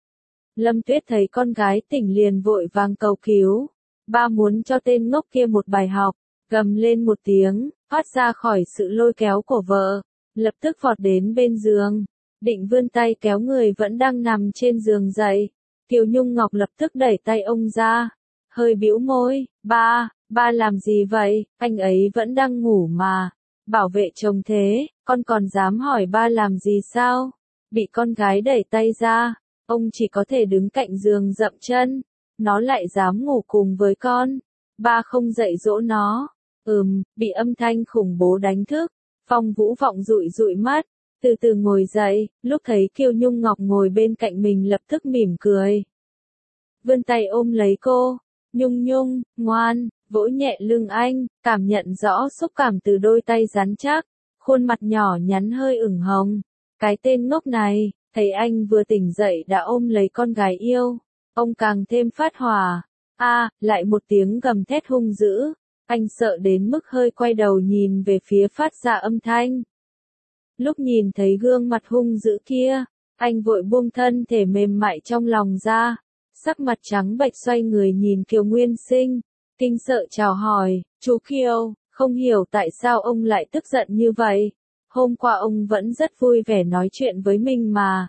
Lâm Tuyết thấy con gái tỉnh liền vội vàng cầu cứu. Ba muốn cho tên ngốc kia một bài học, gầm lên một tiếng, thoát ra khỏi sự lôi kéo của vợ, lập tức vọt đến bên giường, định vươn tay kéo người vẫn đang nằm trên giường dậy. Kiều Nhung Ngọc lập tức đẩy tay ông ra, hơi bĩu môi, ba làm gì vậy, anh ấy vẫn đang ngủ mà, bảo vệ chồng thế, con còn dám hỏi ba làm gì sao? Bị con gái đẩy tay ra, ông chỉ có thể đứng cạnh giường dậm chân, nó lại dám ngủ cùng với con, ba không dạy dỗ nó. Bị âm thanh khủng bố đánh thức, Phong Vũ Vọng dụi dụi mắt, từ từ ngồi dậy, lúc thấy Kiều Nhung Ngọc ngồi bên cạnh mình lập tức mỉm cười. Vươn tay ôm lấy cô, Nhung Nhung, ngoan, vỗ nhẹ lưng anh, cảm nhận rõ xúc cảm từ đôi tay rắn chắc, khuôn mặt nhỏ nhắn hơi ửng hồng. Cái tên ngốc này, thấy anh vừa tỉnh dậy đã ôm lấy con gái yêu, ông càng thêm phát hỏa. Lại một tiếng gầm thét hung dữ, anh sợ đến mức hơi quay đầu nhìn về phía phát ra âm thanh. Lúc nhìn thấy gương mặt hung dữ kia, anh vội buông thân thể mềm mại trong lòng ra, sắc mặt trắng bệch xoay người nhìn Kiều Nguyên Sinh, kinh sợ chào hỏi, chú Kiều, không hiểu tại sao ông lại tức giận như vậy, hôm qua ông vẫn rất vui vẻ nói chuyện với mình mà.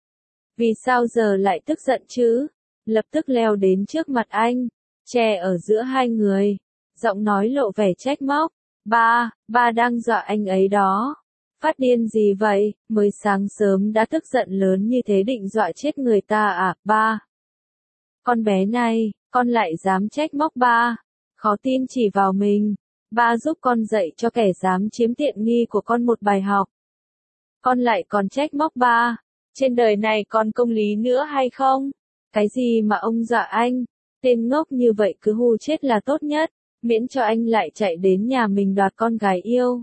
Vì sao giờ lại tức giận chứ? Lập tức leo đến trước mặt anh, che ở giữa hai người, giọng nói lộ vẻ trách móc, ba đang dọa anh ấy đó. Phát điên gì vậy, mới sáng sớm đã tức giận lớn như thế định dọa chết người ta à, ba? Con bé này, con lại dám trách móc ba, khó tin chỉ vào mình, ba giúp con dạy cho kẻ dám chiếm tiện nghi của con một bài học. Con lại còn trách móc ba, trên đời này còn công lý nữa hay không? Cái gì mà ông dọa anh, tên ngốc như vậy cứ hù chết là tốt nhất, miễn cho anh lại chạy đến nhà mình đoạt con gái yêu.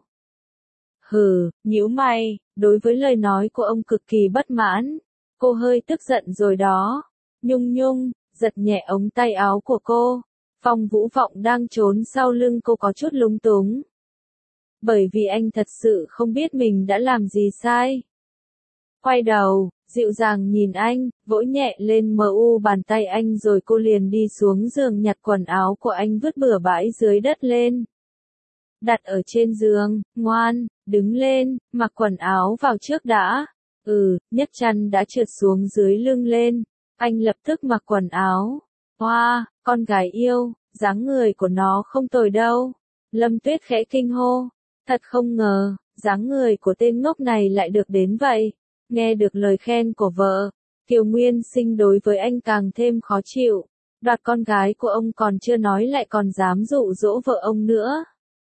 Nhíu mày, đối với lời nói của ông cực kỳ bất mãn, cô hơi tức giận rồi đó. Nhung Nhung, giật nhẹ ống tay áo của cô, Phong Vũ Vọng đang trốn sau lưng cô có chút lúng túng. Bởi vì anh thật sự không biết mình đã làm gì sai. Quay đầu, dịu dàng nhìn anh, vỗ nhẹ lên bàn tay anh rồi cô liền đi xuống giường nhặt quần áo của anh vứt bừa bãi dưới đất lên. Đặt ở trên giường, ngoan, đứng lên, mặc quần áo vào trước đã. Nhấc chăn đã trượt xuống dưới lưng lên, anh lập tức mặc quần áo. Wow, con gái yêu, dáng người của nó không tồi đâu. Lâm Tuyết khẽ kinh hô, thật không ngờ, dáng người của tên ngốc này lại được đến vậy. Nghe được lời khen của vợ, Kiều Nguyên Sinh đối với anh càng thêm khó chịu. Đoạt con gái của ông còn chưa nói lại còn dám dụ dỗ vợ ông nữa.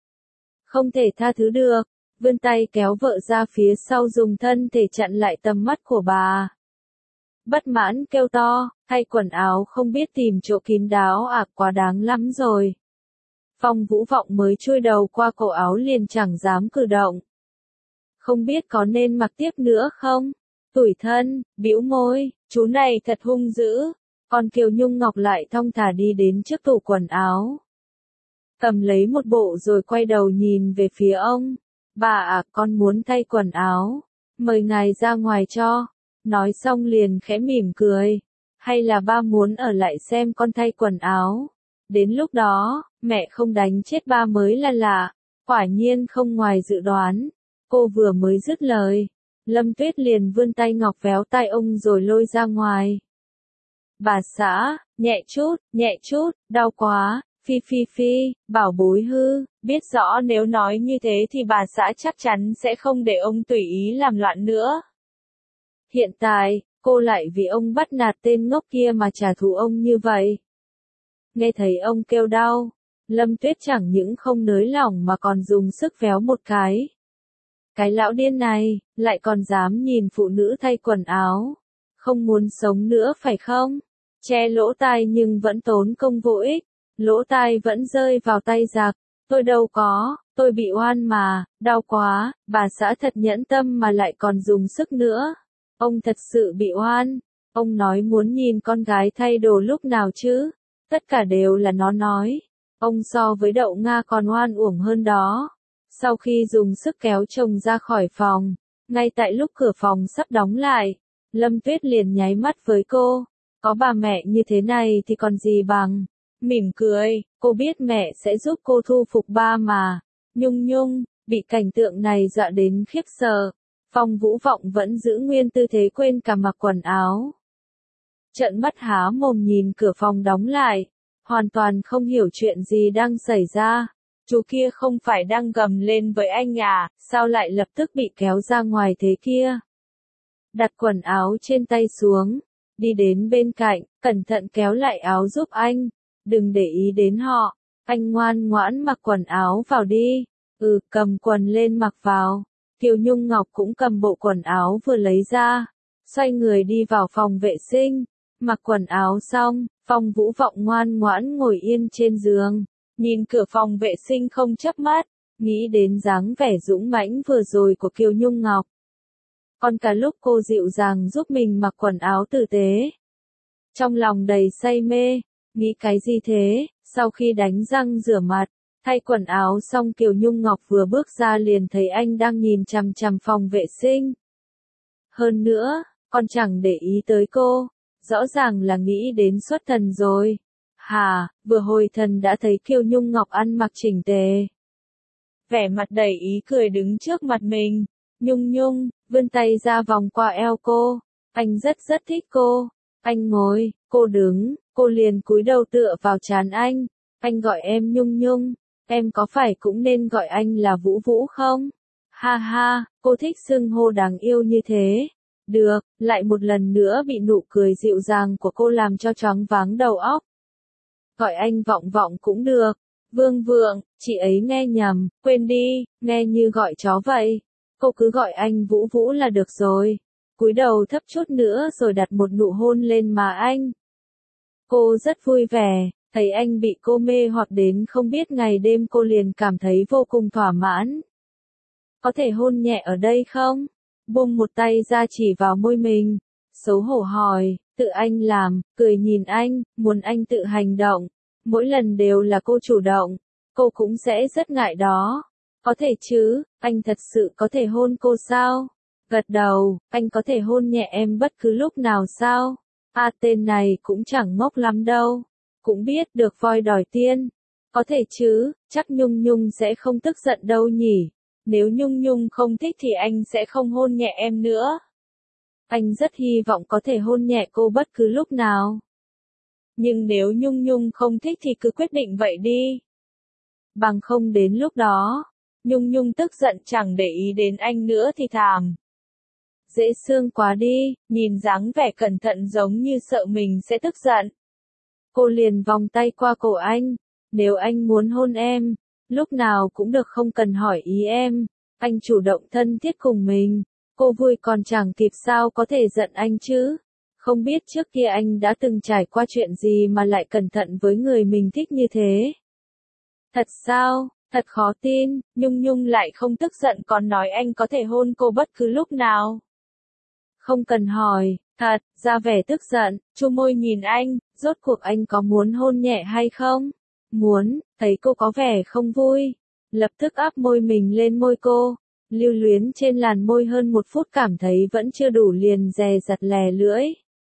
Không thể tha thứ được, vươn tay kéo vợ ra phía sau dùng thân thể chặn lại tầm mắt của bà. Bất mãn kêu to, thay quần áo không biết tìm chỗ kín đáo à, quá đáng lắm rồi. Phong Vũ Vọng mới chui đầu qua cổ áo liền chẳng dám cử động. Không biết có nên mặc tiếp nữa không? Tủi thân, bĩu môi, chú này thật hung dữ. Còn Kiều Nhung Ngọc lại thong thả đi đến trước tủ quần áo. Cầm lấy một bộ rồi quay đầu nhìn về phía ông. Bà à, con muốn thay quần áo. Mời ngài ra ngoài cho. Nói xong liền khẽ mỉm cười. Hay là ba muốn ở lại xem con thay quần áo. Đến lúc đó, mẹ không đánh chết ba mới là lạ. Quả nhiên không ngoài dự đoán. Cô vừa mới dứt lời, Lâm Tuyết liền vươn tay ngọc véo tay ông rồi lôi ra ngoài. Bà xã, nhẹ chút, đau quá, phi, bảo bối hư, biết rõ nếu nói như thế thì bà xã chắc chắn sẽ không để ông tùy ý làm loạn nữa. Hiện tại, cô lại vì ông bắt nạt tên ngốc kia mà trả thù ông như vậy. Nghe thấy ông kêu đau, Lâm Tuyết chẳng những không nới lỏng mà còn dùng sức véo một cái. Cái lão điên này, lại còn dám nhìn phụ nữ thay quần áo. Không muốn sống nữa phải không? Che lỗ tai nhưng vẫn tốn công vô ích. Lỗ tai vẫn rơi vào tay giặc. Tôi đâu có, tôi bị oan mà, đau quá, bà xã thật nhẫn tâm mà lại còn dùng sức nữa. Ông thật sự bị oan. Ông nói muốn nhìn con gái thay đồ lúc nào chứ? Tất cả đều là nó nói. Ông so với đậu Nga còn oan uổng hơn đó. Sau khi dùng sức kéo chồng ra khỏi phòng, ngay tại lúc cửa phòng sắp đóng lại, Lâm Tuyết liền nháy mắt với cô. Có bà mẹ như thế này thì còn gì bằng. Mỉm cười, cô biết mẹ sẽ giúp cô thu phục ba mà. Nhung Nhung, bị cảnh tượng này dọa đến khiếp sợ. Phong Vũ Vọng vẫn giữ nguyên tư thế quên cả mặc quần áo. Trợn mắt há mồm nhìn cửa phòng đóng lại, hoàn toàn không hiểu chuyện gì đang xảy ra. Chú kia không phải đang gầm lên với anh à, sao lại lập tức bị kéo ra ngoài thế kia? Đặt quần áo trên tay xuống, đi đến bên cạnh, cẩn thận kéo lại áo giúp anh. Đừng để ý đến họ, anh ngoan ngoãn mặc quần áo vào đi. Cầm quần lên mặc vào. Kiều Nhung Ngọc cũng cầm bộ quần áo vừa lấy ra, xoay người đi vào phòng vệ sinh. Mặc quần áo xong, Phong Vũ Vọng ngoan ngoãn ngồi yên trên giường, nhìn cửa phòng vệ sinh không chớp mắt, nghĩ đến dáng vẻ dũng mãnh vừa rồi của Kiều Nhung Ngọc. Còn cả lúc cô dịu dàng giúp mình mặc quần áo tử tế, trong lòng đầy say mê, nghĩ cái gì thế? Sau khi đánh răng rửa mặt, thay quần áo xong Kiều Nhung Ngọc vừa bước ra liền thấy anh đang nhìn chằm chằm phòng vệ sinh. Hơn nữa, còn chẳng để ý tới cô, rõ ràng là nghĩ đến xuất thần rồi. Vừa hồi thần đã thấy Kiều Nhung Ngọc ăn mặc chỉnh tề, vẻ mặt đầy ý cười đứng trước mặt mình. Nhung Nhung, vươn tay ra vòng qua eo cô. Anh rất thích cô. Anh ngồi, cô đứng, cô liền cúi đầu tựa vào trán anh. Anh gọi em Nhung Nhung, em có phải cũng nên gọi anh là Vũ Vũ không? Ha, cô thích xưng hô đáng yêu như thế. Được, lại một lần nữa bị nụ cười dịu dàng của cô làm cho choáng váng đầu óc. Gọi anh Vọng Vọng cũng được. Vương Vượng, chị ấy nghe nhầm, quên đi, nghe như gọi chó vậy. Cô cứ gọi anh Vũ Vũ là được rồi. Cúi đầu thấp chút nữa rồi đặt một nụ hôn lên má anh. Cô rất vui vẻ, thấy anh bị cô mê hoặc đến không biết ngày đêm, cô liền cảm thấy vô cùng thỏa mãn. Có thể hôn nhẹ ở đây không? Buông một tay ra chỉ vào môi mình, xấu hổ hỏi. Tự anh làm, cười nhìn anh, muốn anh tự hành động. Mỗi lần đều là cô chủ động, cô cũng sẽ rất ngại đó. Có thể chứ, anh thật sự có thể hôn cô sao? Gật đầu, anh có thể hôn nhẹ em bất cứ lúc nào sao? Tên này cũng chẳng ngốc lắm đâu. Cũng biết được voi đòi tiên. Có thể chứ, chắc Nhung Nhung sẽ không tức giận đâu nhỉ. Nếu Nhung Nhung không thích thì anh sẽ không hôn nhẹ em nữa. Anh rất hy vọng có thể hôn nhẹ cô bất cứ lúc nào. Nhưng nếu Nhung Nhung không thích thì cứ quyết định vậy đi. Bằng không đến lúc đó, Nhung Nhung tức giận chẳng để ý đến anh nữa thì thảm. Dễ thương quá đi, nhìn dáng vẻ cẩn thận giống như sợ mình sẽ tức giận. Cô liền vòng tay qua cổ anh. Nếu anh muốn hôn em, lúc nào cũng được, không cần hỏi ý em. Anh chủ động thân thiết cùng mình. Cô vui còn chẳng kịp, sao có thể giận anh chứ? Không biết trước kia anh đã từng trải qua chuyện gì mà lại cẩn thận với người mình thích như thế. Thật sao? Thật khó tin, Nhung Nhung lại không tức giận còn nói anh có thể hôn cô bất cứ lúc nào. Không cần hỏi, thật, ra vẻ tức giận, chu môi nhìn anh, rốt cuộc anh có muốn hôn nhẹ hay không? Muốn, thấy cô có vẻ không vui. Lập tức áp môi mình lên môi cô, lưu luyến trên làn môi hơn 1 phút, cảm thấy vẫn chưa đủ liền dè dặt lè lưỡi.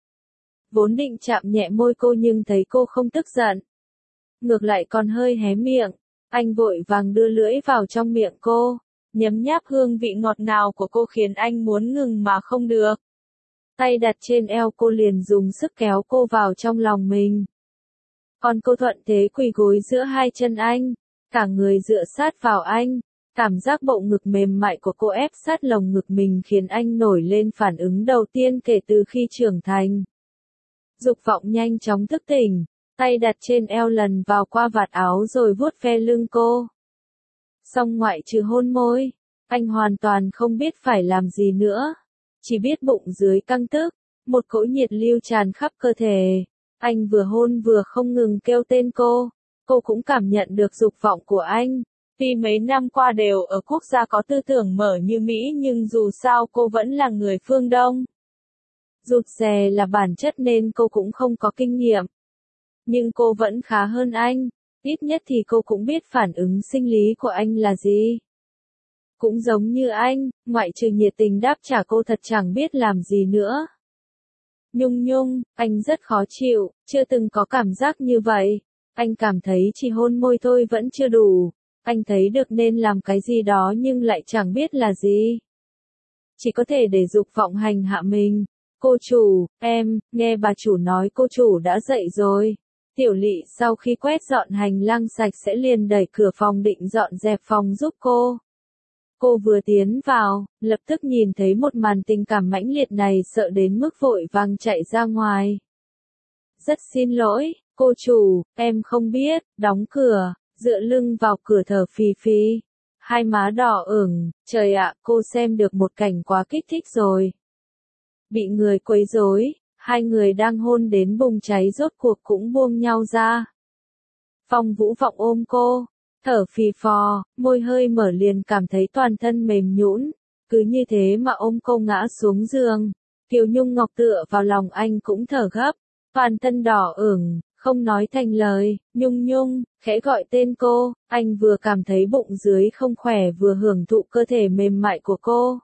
Vốn định chạm nhẹ môi cô nhưng thấy cô không tức giận, ngược lại còn hơi hé miệng. Anh vội vàng đưa lưỡi vào trong miệng cô, nhấm nháp hương vị ngọt ngào của cô khiến anh muốn ngừng mà không được. Tay đặt trên eo cô liền dùng sức kéo cô vào trong lòng mình. Còn cô thuận thế quỳ gối giữa hai chân anh, cả người dựa sát vào anh. Cảm giác bộ ngực mềm mại của cô ép sát lồng ngực mình khiến anh nổi lên phản ứng đầu tiên kể từ khi trưởng thành. Dục vọng nhanh chóng thức tỉnh, tay đặt trên eo lần vào qua vạt áo rồi vuốt ve lưng cô. Xong ngoại trừ hôn môi, anh hoàn toàn không biết phải làm gì nữa. Chỉ biết bụng dưới căng tức, một cỗ nhiệt lưu tràn khắp cơ thể. Anh vừa hôn vừa không ngừng kêu tên cô cũng cảm nhận được dục vọng của anh. Tuy mấy năm qua đều ở quốc gia có tư tưởng mở như Mỹ nhưng dù sao cô vẫn là người phương Đông. Rụt rè là bản chất nên cô cũng không có kinh nghiệm. Nhưng cô vẫn khá hơn anh. Ít nhất thì cô cũng biết phản ứng sinh lý của anh là gì. Cũng giống như anh, ngoại trừ nhiệt tình đáp trả cô thật chẳng biết làm gì nữa. Nhung nhung, anh rất khó chịu, chưa từng có cảm giác như vậy. Anh cảm thấy chỉ hôn môi thôi vẫn chưa đủ. Anh thấy được nên làm cái gì đó nhưng lại chẳng biết là gì. Chỉ có thể để dục vọng hành hạ mình. Cô chủ, em, nghe bà chủ nói cô chủ đã dậy rồi. Tiểu Lị sau khi quét dọn hành lang sạch sẽ liền đẩy cửa phòng định dọn dẹp phòng giúp cô. Cô vừa tiến vào, lập tức nhìn thấy một màn tình cảm mãnh liệt này sợ đến mức vội vàng chạy ra ngoài. Rất xin lỗi, cô chủ, em không biết, đóng cửa, dựa lưng vào cửa thở phì phì. Hai má đỏ ửng, trời ạ, cô xem được một cảnh quá kích thích rồi. Bị người quấy rối, hai người đang hôn đến bùng cháy rốt cuộc cũng buông nhau ra. Phong Vũ Vọng ôm cô, thở phì phò, môi hơi mở liền cảm thấy toàn thân mềm nhũn, cứ như thế mà ôm cô ngã xuống giường. Kiều Nhung Ngọc tựa vào lòng anh cũng thở gấp, toàn thân đỏ ửng, không nói thành lời. Nhung Nhung, khẽ gọi tên cô, anh vừa cảm thấy bụng dưới không khỏe vừa hưởng thụ cơ thể mềm mại của cô.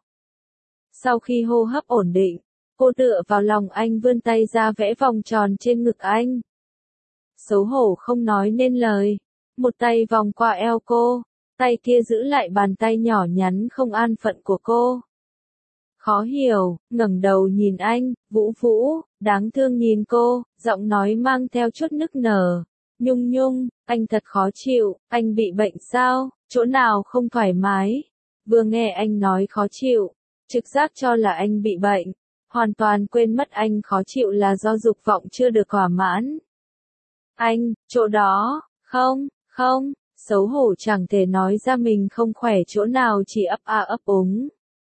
Sau khi hô hấp ổn định, cô tựa vào lòng anh vươn tay ra vẽ vòng tròn trên ngực anh. Xấu hổ không nói nên lời, một tay vòng qua eo cô, tay kia giữ lại bàn tay nhỏ nhắn không an phận của cô. Khó hiểu, ngẩng đầu nhìn anh, Vũ Vũ, đáng thương nhìn cô, giọng nói mang theo chút nức nở. Nhung Nhung, anh thật khó chịu, anh bị bệnh sao, chỗ nào không thoải mái. Vừa nghe anh nói khó chịu, trực giác cho là anh bị bệnh, hoàn toàn quên mất anh khó chịu là do dục vọng chưa được thỏa mãn. Anh, chỗ đó, không, xấu hổ chẳng thể nói ra mình không khỏe chỗ nào chỉ ấp a ấp úng.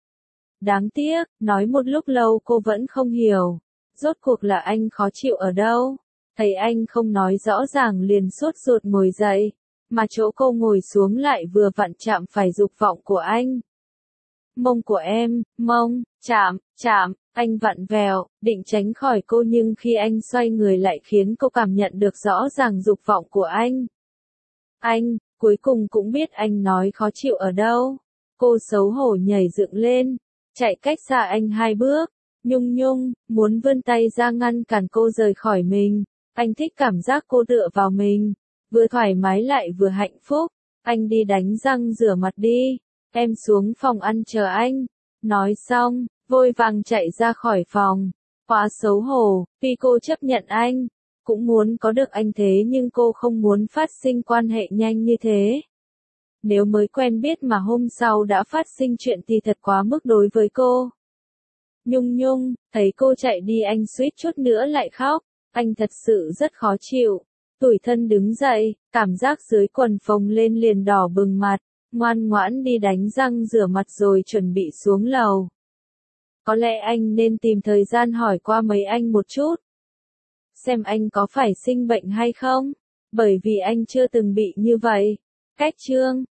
Đáng tiếc, nói một lúc lâu cô vẫn không hiểu, rốt cuộc là anh khó chịu ở đâu. Thấy anh không nói rõ ràng liền sốt ruột ngồi dậy, mà chỗ cô ngồi xuống lại vừa vặn chạm phải dục vọng của anh. Mông của em, mông, chạm, anh vặn vẹo, định tránh khỏi cô nhưng khi anh xoay người lại khiến cô cảm nhận được rõ ràng dục vọng của anh. Anh, cuối cùng cũng biết anh nói khó chịu ở đâu. Cô xấu hổ nhảy dựng lên, chạy cách xa anh 2 bước. Nhung Nhung, muốn vươn tay ra ngăn cản cô rời khỏi mình. Anh thích cảm giác cô tựa vào mình, vừa thoải mái lại vừa hạnh phúc. Anh đi đánh răng rửa mặt đi, em xuống phòng ăn chờ anh. Nói xong, vội vàng chạy ra khỏi phòng. Quá xấu hổ, tuy cô chấp nhận anh, cũng muốn có được anh thế nhưng cô không muốn phát sinh quan hệ nhanh như thế. Nếu mới quen biết mà hôm sau đã phát sinh chuyện thì thật quá mức đối với cô. Nhung Nhung, thấy cô chạy đi anh suýt chút nữa lại khóc, anh thật sự rất khó chịu. Tủi thân đứng dậy, cảm giác dưới quần phồng lên liền đỏ bừng mặt, ngoan ngoãn đi đánh răng rửa mặt rồi chuẩn bị xuống lầu. Có lẽ anh nên tìm thời gian hỏi qua mấy anh một chút. Xem anh có phải sinh bệnh hay không, bởi vì anh chưa từng bị như vậy. Cách chương